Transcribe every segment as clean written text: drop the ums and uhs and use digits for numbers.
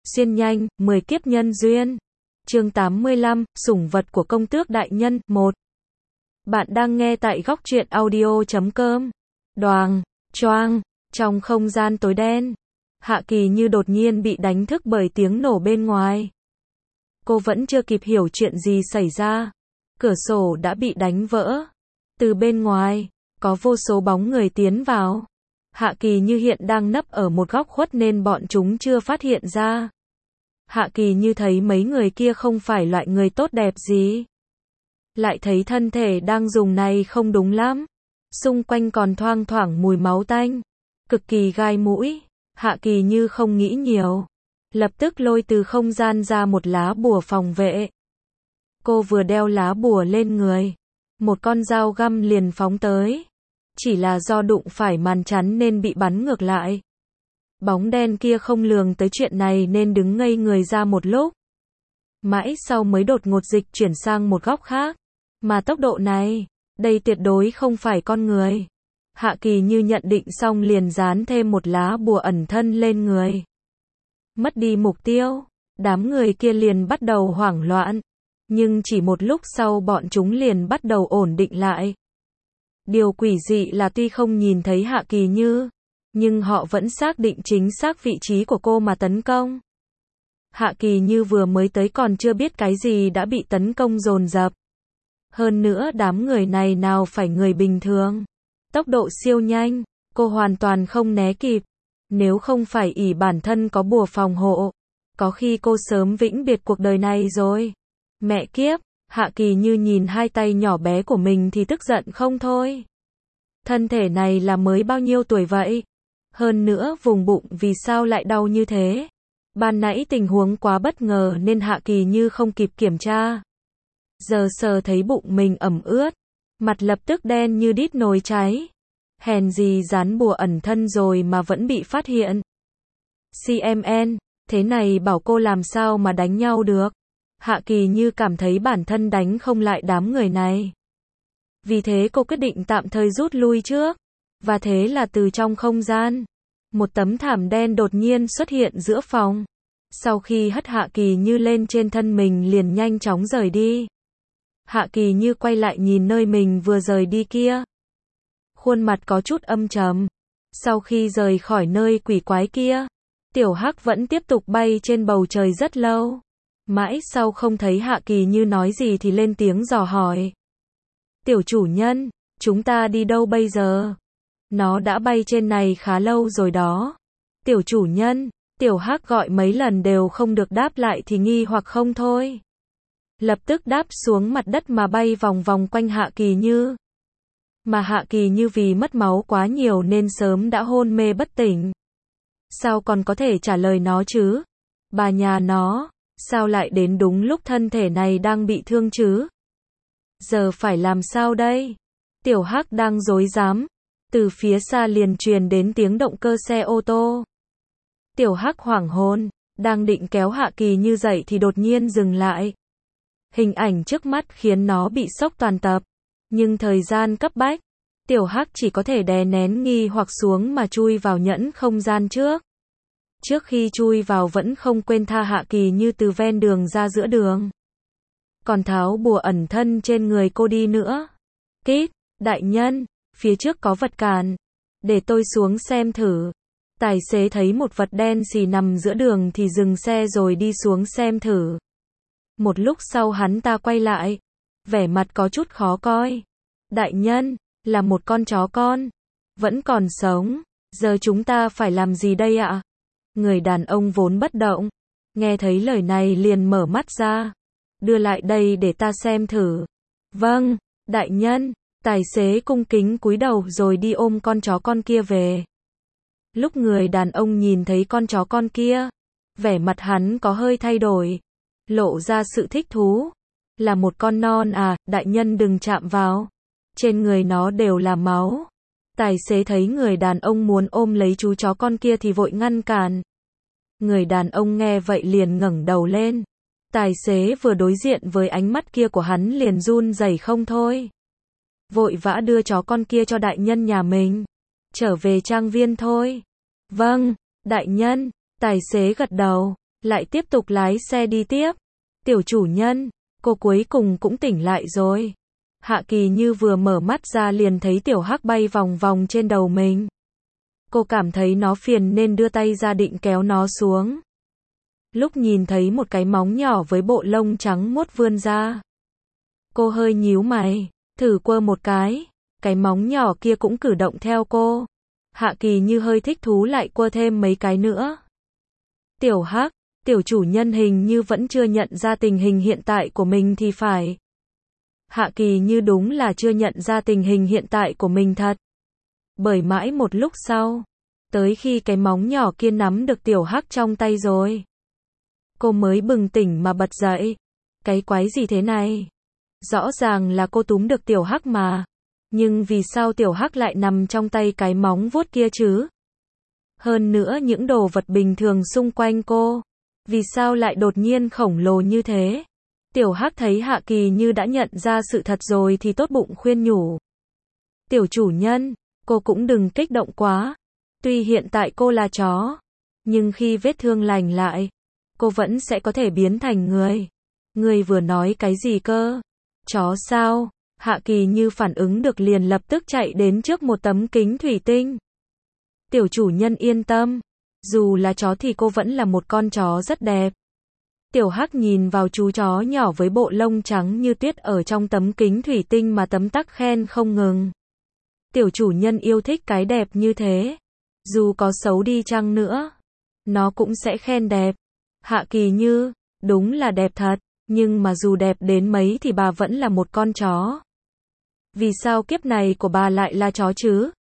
Xuyên nhanh, 10 kiếp nhân duyên. Chương 85, sủng vật của công tước đại nhân, 1. Bạn đang nghe tại góc truyện audio.com. Đoàng, choang, trong không gian tối đen, Hạ Kỳ Như đột nhiên bị đánh thức bởi tiếng nổ bên ngoài. Cô vẫn chưa kịp hiểu chuyện gì xảy ra. Cửa sổ đã bị đánh vỡ. Từ bên ngoài, có vô số bóng người tiến vào. Hạ Kỳ Như hiện đang nấp ở một góc khuất nên bọn chúng chưa phát hiện ra. Hạ Kỳ Như thấy mấy người kia không phải loại người tốt đẹp gì. Lại thấy thân thể đang dùng này không đúng lắm. Xung quanh còn thoang thoảng mùi máu tanh. Cực kỳ gai mũi. Hạ Kỳ Như không nghĩ nhiều. Lập tức lôi từ không gian ra một lá bùa phòng vệ. Cô vừa đeo lá bùa lên người. Một con dao găm liền phóng tới. Chỉ là do đụng phải màn chắn nên bị bắn ngược lại. Bóng đen kia không lường tới chuyện này nên đứng ngây người ra một lúc. Mãi sau mới đột ngột dịch chuyển sang một góc khác. Mà tốc độ này, đây tuyệt đối không phải con người. Hạ Kỳ Như nhận định xong liền dán thêm một lá bùa ẩn thân lên người. Mất đi mục tiêu, đám người kia liền bắt đầu hoảng loạn. Nhưng chỉ một lúc sau bọn chúng liền bắt đầu ổn định lại. Điều quỷ dị là tuy không nhìn thấy Hạ Kỳ Như, nhưng họ vẫn xác định chính xác vị trí của cô mà tấn công. Hạ Kỳ Như vừa mới tới còn chưa biết cái gì đã bị tấn công dồn dập. Hơn nữa đám người này nào phải người bình thường. Tốc độ siêu nhanh, cô hoàn toàn không né kịp. Nếu không phải ỷ bản thân có bùa phòng hộ, có khi cô sớm vĩnh biệt cuộc đời này rồi. Mẹ kiếp, Hạ Kỳ Như nhìn hai tay nhỏ bé của mình thì tức giận không thôi. Thân thể này là mới bao nhiêu tuổi vậy? Hơn nữa vùng bụng vì sao lại đau như thế? Ban nãy tình huống quá bất ngờ nên Hạ Kỳ Như không kịp kiểm tra. Giờ sờ thấy bụng mình ẩm ướt, mặt lập tức đen như đít nồi cháy. Hèn gì dán bùa ẩn thân rồi mà vẫn bị phát hiện. CMN, thế này bảo cô làm sao mà đánh nhau được? Hạ Kỳ Như cảm thấy bản thân đánh không lại đám người này. Vì thế cô quyết định tạm thời rút lui trước. Và thế là từ trong không gian, một tấm thảm đen đột nhiên xuất hiện giữa phòng. Sau khi hất Hạ Kỳ Như lên trên thân mình liền nhanh chóng rời đi. Hạ Kỳ Như quay lại nhìn nơi mình vừa rời đi kia. Khuôn mặt có chút âm trầm. Sau khi rời khỏi nơi quỷ quái kia, Tiểu Hắc vẫn tiếp tục bay trên bầu trời rất lâu. Mãi sau không thấy Hạ Kỳ Như nói gì thì lên tiếng dò hỏi. Tiểu chủ nhân, chúng ta đi đâu bây giờ? Nó đã bay trên này khá lâu rồi đó. Tiểu chủ nhân, Tiểu Hắc gọi mấy lần đều không được đáp lại thì nghi hoặc không thôi. Lập tức đáp xuống mặt đất mà bay vòng vòng quanh Hạ Kỳ Như. Mà Hạ Kỳ Như vì mất máu quá nhiều nên sớm đã hôn mê bất tỉnh. Sao còn có thể trả lời nó chứ? Bà nhà nó, sao lại đến đúng lúc thân thể này đang bị thương chứ? Giờ phải làm sao đây? Tiểu Hắc đang rối rắm. Từ phía xa liền truyền đến tiếng động cơ xe ô tô. Tiểu Hắc hoảng hồn, đang định kéo Hạ Kỳ Như dậy thì đột nhiên dừng lại. Hình ảnh trước mắt khiến nó bị sốc toàn tập. Nhưng thời gian cấp bách, Tiểu Hắc chỉ có thể đè nén nghi hoặc xuống mà chui vào nhẫn không gian trước. Trước khi chui vào vẫn không quên tha Hạ Kỳ Như từ ven đường ra giữa đường. Còn tháo bùa ẩn thân trên người cô đi nữa. Kít, đại nhân, phía trước có vật cản. Để tôi xuống xem thử. Tài xế thấy một vật đen xì nằm giữa đường thì dừng xe rồi đi xuống xem thử. Một lúc sau hắn ta quay lại. Vẻ mặt có chút khó coi. Đại nhân, là một con chó con. Vẫn còn sống. Giờ chúng ta phải làm gì đây ạ? Người đàn ông vốn bất động. Nghe thấy lời này liền mở mắt ra. Đưa lại đây để ta xem thử. Vâng, đại nhân. Tài xế cung kính cúi đầu rồi đi ôm con chó con kia về. Lúc người đàn ông nhìn thấy con chó con kia, vẻ mặt hắn có hơi thay đổi. Lộ ra sự thích thú. Là một con non à, đại nhân đừng chạm vào. Trên người nó đều là máu. Tài xế thấy người đàn ông muốn ôm lấy chú chó con kia thì vội ngăn cản. Người đàn ông nghe vậy liền ngẩng đầu lên. Tài xế vừa đối diện với ánh mắt kia của hắn liền run rẩy không thôi. Vội vã đưa chó con kia cho đại nhân nhà mình. Trở về trang viên thôi. Vâng, đại nhân. Tài xế gật đầu. lại tiếp tục lái xe đi tiếp. Tiểu chủ nhân, cô cuối cùng cũng tỉnh lại rồi. Hạ Kỳ Như vừa mở mắt ra liền thấy tiểu hắc bay vòng vòng trên đầu mình. Cô cảm thấy nó phiền nên đưa tay ra định kéo nó xuống. Lúc nhìn thấy một cái móng nhỏ với bộ lông trắng muốt vươn ra, cô hơi nhíu mày, thử quơ một cái móng nhỏ kia cũng cử động theo cô. Hạ Kỳ Như hơi thích thú lại quơ thêm mấy cái nữa. Tiểu hắc, tiểu chủ nhân hình như vẫn chưa nhận ra tình hình hiện tại của mình thì phải. Hạ Kỳ Như đúng là chưa nhận ra tình hình hiện tại của mình thật. Bởi mãi một lúc sau, tới khi cái móng nhỏ kia nắm được tiểu hắc trong tay rồi, cô mới bừng tỉnh mà bật dậy. Cái quái gì thế này? Rõ ràng là cô túm được tiểu hắc mà. Nhưng vì sao tiểu hắc lại nằm trong tay cái móng vuốt kia chứ? Hơn nữa những đồ vật bình thường xung quanh cô, vì sao lại đột nhiên khổng lồ như thế? Tiểu hắc thấy Hạ Kỳ Như đã nhận ra sự thật rồi thì tốt bụng khuyên nhủ. Tiểu chủ nhân, cô cũng đừng kích động quá. Tuy hiện tại cô là chó, nhưng khi vết thương lành lại, cô vẫn sẽ có thể biến thành người. Người vừa nói cái gì cơ? Chó sao? Hạ Kỳ Như phản ứng được liền lập tức chạy đến trước một tấm kính thủy tinh. Tiểu chủ nhân yên tâm, dù là chó thì cô vẫn là một con chó rất đẹp. Tiểu hắc nhìn vào chú chó nhỏ với bộ lông trắng như tuyết ở trong tấm kính thủy tinh mà tấm tắc khen không ngừng. Tiểu chủ nhân yêu thích cái đẹp như thế. Dù có xấu đi chăng nữa, nó cũng sẽ khen đẹp. Hạ Kỳ Như, đúng là đẹp thật, nhưng mà dù đẹp đến mấy thì bà vẫn là một con chó. Vì sao kiếp này của bà lại là chó chứ?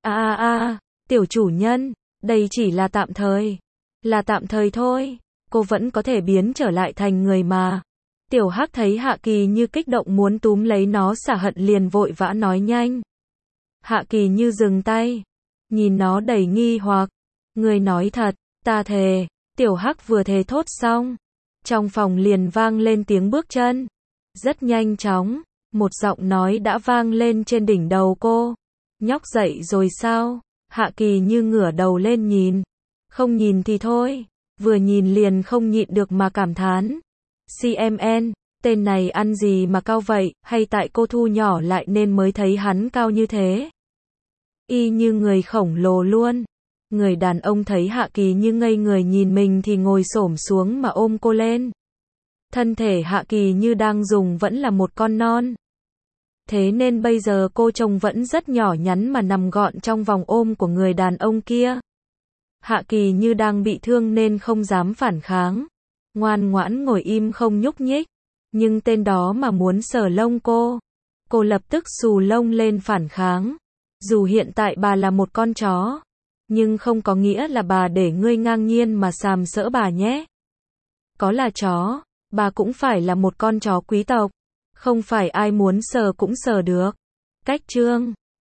Tiểu chủ nhân, đây chỉ là tạm thời. Là tạm thời thôi, cô vẫn có thể biến trở lại thành người mà. Tiểu hắc thấy Hạ Kỳ Như kích động muốn túm lấy nó xả hận liền vội vã nói nhanh. Hạ Kỳ Như dừng tay, nhìn nó đầy nghi hoặc. Người nói thật, ta thề. Tiểu hắc vừa thề thốt xong, trong phòng liền vang lên tiếng bước chân. Rất nhanh chóng, một giọng nói đã vang lên trên đỉnh đầu cô. Nhóc dậy rồi sao? Hạ Kỳ Như ngửa đầu lên nhìn. Không nhìn thì thôi, vừa nhìn liền không nhịn được mà cảm thán. CMN, tên này ăn gì mà cao vậy, hay tại cô thu nhỏ lại nên mới thấy hắn cao như thế? Y như người khổng lồ luôn. Người đàn ông thấy Hạ Kỳ Như ngây người nhìn mình thì ngồi xổm xuống mà ôm cô lên. Thân thể Hạ Kỳ Như đang dùng vẫn là một con non. Thế nên bây giờ cô trông vẫn rất nhỏ nhắn mà nằm gọn trong vòng ôm của người đàn ông kia. Hạ Kỳ Như đang bị thương nên không dám phản kháng. Ngoan ngoãn ngồi im không nhúc nhích. Nhưng tên đó mà muốn sờ lông cô lập tức xù lông lên phản kháng. Dù hiện tại bà là một con chó, nhưng không có nghĩa là bà để ngươi ngang nhiên mà sàm sỡ bà nhé. Có là chó, bà cũng phải là một con chó quý tộc. Không phải ai muốn sờ cũng sờ được. Cách chương